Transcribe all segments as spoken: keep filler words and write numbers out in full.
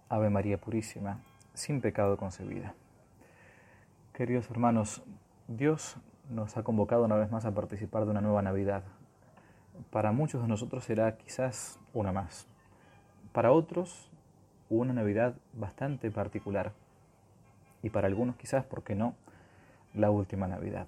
Ave María Purísima, sin pecado concebida. Queridos hermanos, Dios nos ha convocado una vez más a participar de una nueva Navidad. Para muchos de nosotros será quizás una más. Para otros, una Navidad bastante particular. Y para algunos quizás, ¿por qué no?, la última Navidad.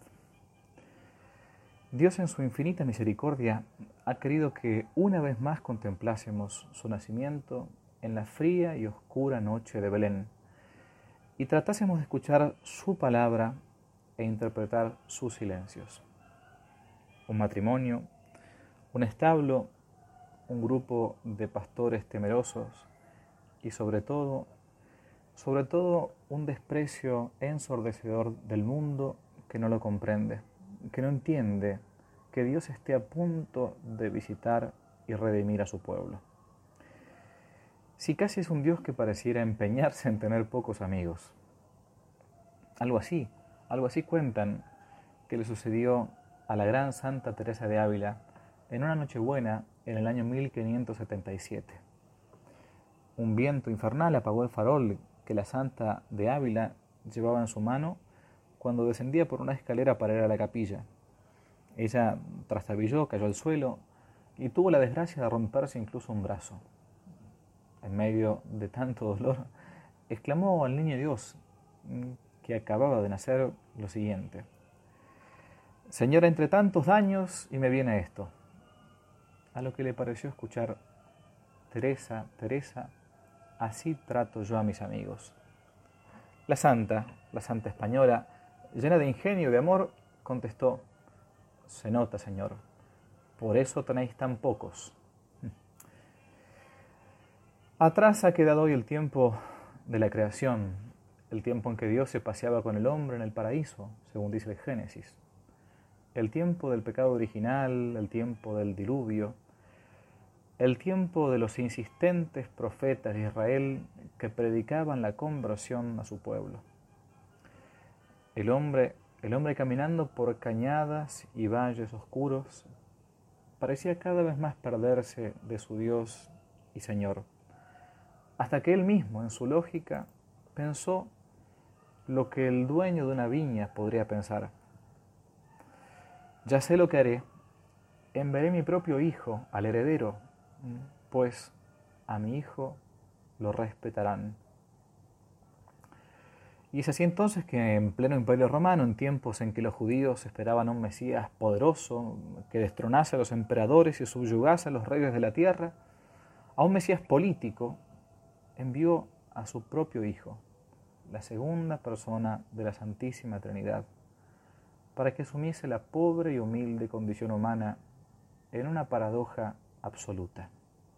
Dios en su infinita misericordia ha querido que una vez más contemplásemos su nacimiento en la fría y oscura noche de Belén y tratásemos de escuchar su palabra e interpretar sus silencios. Un matrimonio, un establo, un grupo de pastores temerosos y sobre todo, sobre todo un desprecio ensordecedor del mundo que no lo comprende, que no entiende que Dios esté a punto de visitar y redimir a su pueblo. Si casi es un Dios que pareciera empeñarse en tener pocos amigos. Algo así, algo así cuentan que le sucedió a la gran Santa Teresa de Ávila en una Nochebuena en el año mil quinientos setenta y siete. Un viento infernal apagó el farol que la Santa de Ávila llevaba en su mano cuando descendía por una escalera para ir a la capilla. Ella trastabilló, cayó al suelo y tuvo la desgracia de romperse incluso un brazo. En medio de tanto dolor, exclamó al niño Dios, que acababa de nacer, lo siguiente: Señora, entre tantos daños y me viene esto. A lo que le pareció escuchar: Teresa, Teresa, así trato yo a mis amigos. La santa, la santa española, llena de ingenio y de amor, contestó: Se nota, Señor, por eso tenéis tan pocos. Atrás ha quedado hoy el tiempo de la creación, el tiempo en que Dios se paseaba con el hombre en el paraíso, según dice el Génesis. El tiempo del pecado original, el tiempo del diluvio, el tiempo de los insistentes profetas de Israel que predicaban la conversión a su pueblo. El hombre, el hombre caminando por cañadas y valles oscuros parecía cada vez más perderse de su Dios y Señor, hasta que él mismo, en su lógica, pensó lo que el dueño de una viña podría pensar. Ya sé lo que haré, enviaré mi propio hijo al heredero, pues a mi hijo lo respetarán. Y es así entonces que en pleno Imperio Romano, en tiempos en que los judíos esperaban a un Mesías poderoso, que destronase a los emperadores y subyugase a los reyes de la tierra, a un Mesías político, envió a su propio Hijo, la segunda persona de la Santísima Trinidad, para que asumiese la pobre y humilde condición humana en una paradoja absoluta.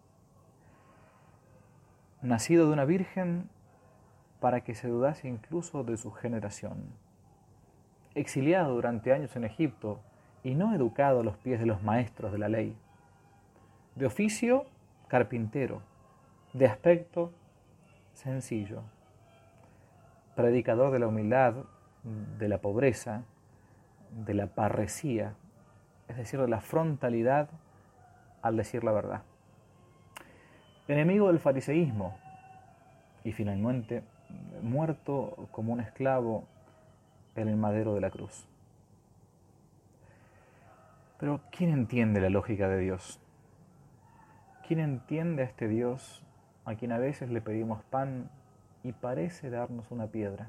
Nacido de una virgen para que se dudase incluso de su generación. Exiliado durante años en Egipto y no educado a los pies de los maestros de la ley. De oficio, carpintero. De aspecto, sencillo. Predicador de la humildad, de la pobreza, de la parresía, es decir, de la frontalidad al decir la verdad. Enemigo del fariseísmo y finalmente muerto como un esclavo en el madero de la cruz. Pero ¿quién entiende la lógica de Dios? ¿Quién entiende a este Dios a quien a veces le pedimos pan y parece darnos una piedra?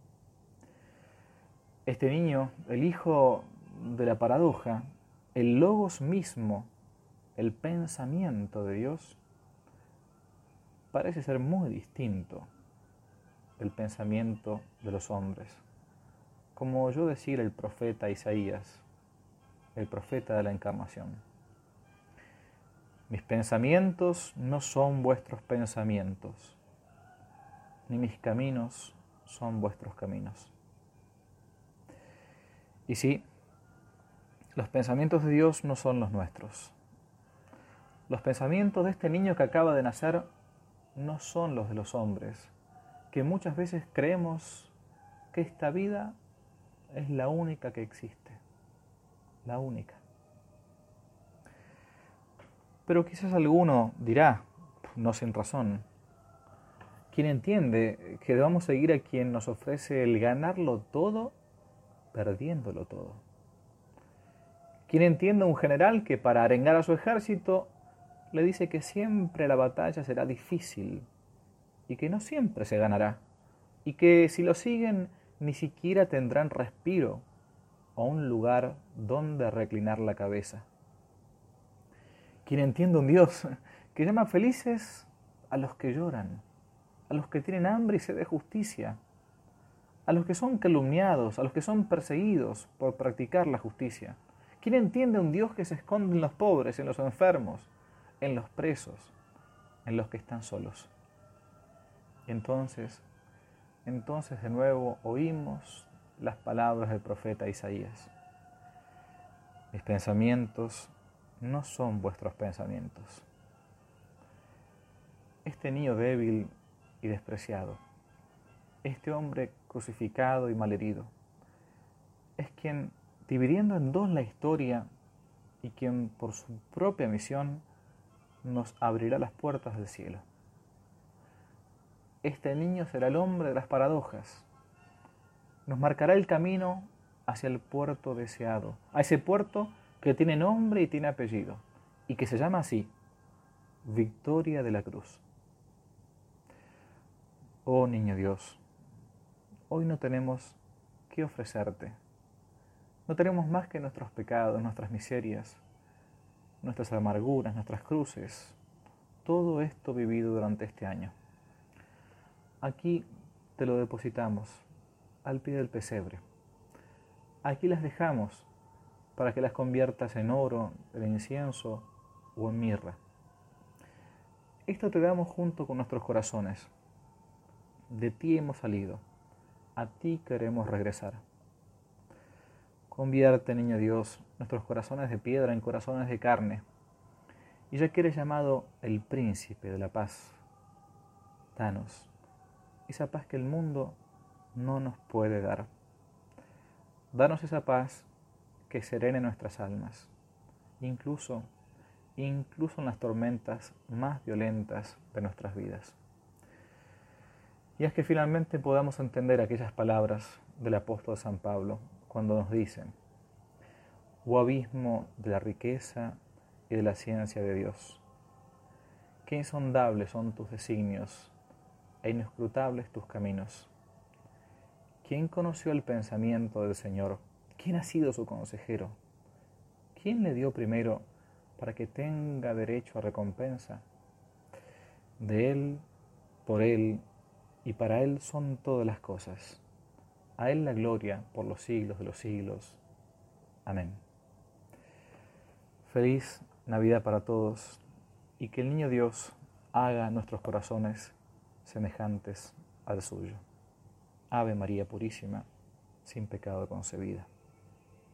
Este niño, el hijo de la paradoja, el logos mismo, el pensamiento de Dios, parece ser muy distinto del pensamiento de los hombres. Como oyó decir el profeta Isaías, el profeta de la Encarnación: Mis pensamientos no son vuestros pensamientos, ni mis caminos son vuestros caminos. Y sí, los pensamientos de Dios no son los nuestros. Los pensamientos de este niño que acaba de nacer no son los de los hombres, que muchas veces creemos que esta vida es la única que existe, la única. Pero quizás alguno dirá, no sin razón, quien entiende que debamos seguir a quien nos ofrece el ganarlo todo, perdiéndolo todo. Quien entiende a un general que para arengar a su ejército le dice que siempre la batalla será difícil y que no siempre se ganará, y que si lo siguen ni siquiera tendrán respiro o un lugar donde reclinar la cabeza. Quien entiende un Dios que llama felices a los que lloran, a los que tienen hambre y sed de justicia, a los que son calumniados, a los que son perseguidos por practicar la justicia. Quien entiende un Dios que se esconde en los pobres, en los enfermos, en los presos, en los que están solos. Y entonces, entonces de nuevo oímos las palabras del profeta Isaías. Mis pensamientos no son vuestros pensamientos. Este niño débil y despreciado, este hombre crucificado y malherido, es quien, dividiendo en dos la historia y quien por su propia misión nos abrirá las puertas del cielo. Este niño será el hombre de las paradojas. Nos marcará el camino hacia el puerto deseado, a ese puerto que tiene nombre y tiene apellido, y que se llama así, Victoria de la Cruz. Oh niño Dios, hoy no tenemos qué ofrecerte. No tenemos más que nuestros pecados, nuestras miserias, nuestras amarguras, nuestras cruces, todo esto vivido durante este año. Aquí te lo depositamos, al pie del pesebre. Aquí las dejamos para que las conviertas en oro, en incienso o en mirra. Esto te damos junto con nuestros corazones. De ti hemos salido, a ti queremos regresar. Convierte, niño Dios, nuestros corazones de piedra en corazones de carne. Y ya que eres llamado el príncipe de la paz, danos esa paz que el mundo no nos puede dar. Danos esa paz que serene nuestras almas, incluso, incluso en las tormentas más violentas de nuestras vidas. Y es que finalmente podamos entender aquellas palabras del apóstol San Pablo cuando nos dicen: oh abismo de la riqueza y de la ciencia de Dios, qué insondables son tus designios e inescrutables tus caminos. ¿Quién conoció el pensamiento del Señor? ¿Quién ha sido su consejero? ¿Quién le dio primero para que tenga derecho a recompensa? De Él, por Él y para Él son todas las cosas. A Él la gloria por los siglos de los siglos. Amén. Feliz Navidad para todos y que el niño Dios haga nuestros corazones semejantes al suyo. Ave María Purísima, sin pecado concebida.